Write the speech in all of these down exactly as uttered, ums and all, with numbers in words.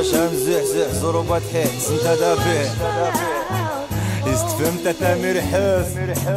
واش غنزحزح زروبات حس انت دافع استفهمت تامر حس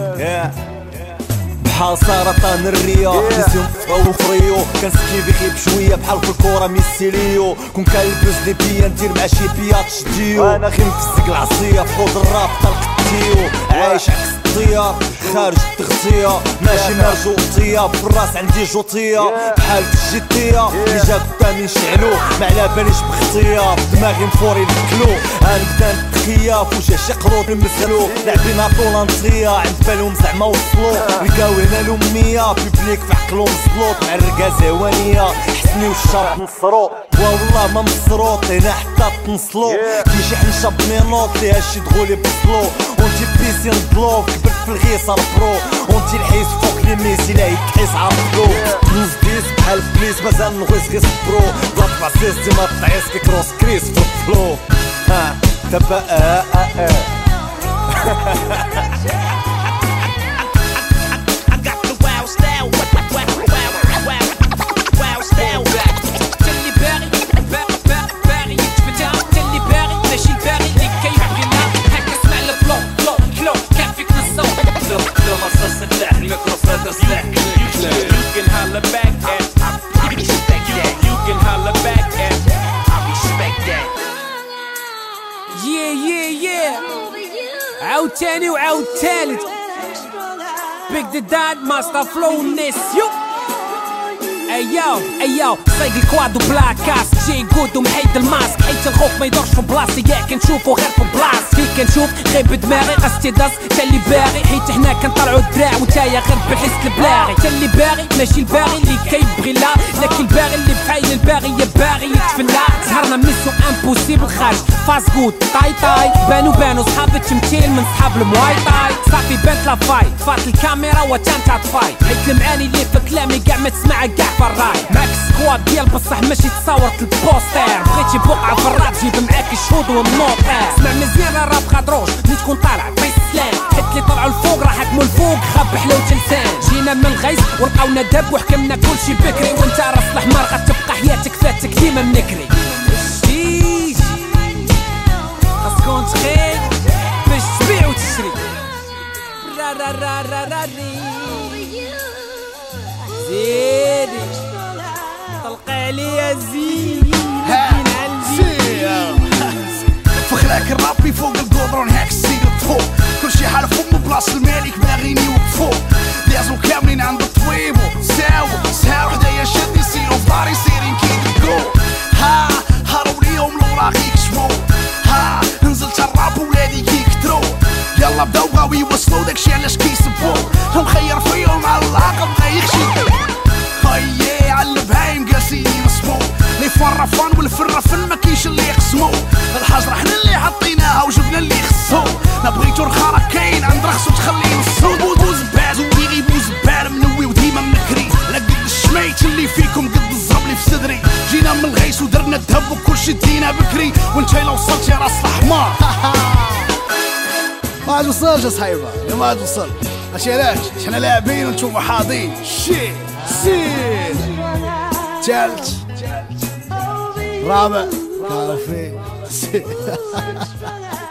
بحال سرطان الريا نسيهم فاو فريو كنسكي بخي بشويه بحال في الكره ميسي ليو كون كنلبس لي بيا ندير مع شي بياتش ديو انا غير مفسق العصيه في حوض الراب طلقتيو عايش عكس الطيار خارج التغطيه ماشي مرجوطيه بالراس عندي جوطيه بحال الجديه اللي جا قدامي نشعلو ما على باليش باختيار دماغي مفوري الكلو غنبدا نتخيا فوجا شي قرود نمثلو لاعبين طولانطيه عند بالهم زعما وصلو لقاوينا الأمية بيبليك في عقلهم زلوط مع الرقازة هوانية حسني والشرط نصرو والله ما مصروطينا حتى تنصلو كي شي حنشة بمينوط ليها شي دغولي بصلو ونتي بيسي نضلو كبرت في الغيصة البرو ونتي الحيس فوق لي ميسي لا يتحيس عرفلو نزديس بحال بليس مازال نغيس غيس برو بلا طبع سيستي ما طعيس كي كروس كريس في الفلو ها تبا اه اه عاود تاني وعاود تالت بيك ذا داد ماستر فلو نسيو اياو اياو صيق الكواد وبلا كاس جاي قود ومحيد الماسك حيت الخوف ما يدورش في بلاصتي يا كنشوفو غير في بلاصتي كي كنشوف غير بدماغي قصتي داس تالي باغي حيت حنا كنطلعو الدراع وتايا غير بالحس البلاغي تالي باغي ماشي الباغي اللي كيبغي لا لكن الباغي اللي بحايل الباغي يا باغي يتفنى سهرنا ميسيون امبوسيبل خارج فاس كود طاي طاي بانو بانو صحاب التمثيل من صحاب المواي طاي صافي بانت لا فايت فات الكاميرا وتانتا تفايت حيت المعاني اللي في كلامي كاع ما تسمعها كاع في الراي معاك سكواد ديال بصح ماشي تصاورت البوستر بغيتي بقعة في الراب جيب معاك الشهود والنوطير اسمع مزيان الراب خضروش ملي تكون طالع طيس سلام حيت اللي طلعوا الفوق راح حكموا الفوق خاب حلاوة لسان جينا من الغيظ ولقاونا دب وحكمنا كلشي بكري وانت راس الاحمر غتبقى حياتك فاتك ديما منكري الشيش خاصكم تخيل باش تبيع وتشري را را را را را ري زيدي طلق عليا زين فخلاك الرابي فوق القدرون هاك السيد الطفوق كلشي حالف فم بلاص الملك باغيني يوقفو لازم كاملين عند الطبيب ساو ساو حدايا شد يسيرو في داري سيرين كيدقو ها هارو ليهم لورا كيكشفو ها نزلت الراب ولادي كيكترو يلا بداو بغاو يوصلو داكشي علاش كيسبو مخير فيهم على العقب بغا يخشي هيا على البهايم جالسين ينصبو لي فرفان والفرفن ما كاينش اللي يقسمو الحجر حنا اللي حطيناها وجبنا اللي خصو نبغيتو الخرا كاين عند رخصو تخليه نصو بوز باز ويغي بوز بار منوي وديما منكري لا قد الشميت اللي فيكم قد الزرب اللي في صدري جينا من الغيس ودرنا الذهب وكلشي دينا بكري وانت الا وصلت يا راس الحمار ما عاد وصلش يا صحيبه يا ما عاد وصل ماشي علاش حنا لاعبين ونشوفو حاضين شي سير ثالث رابع كافي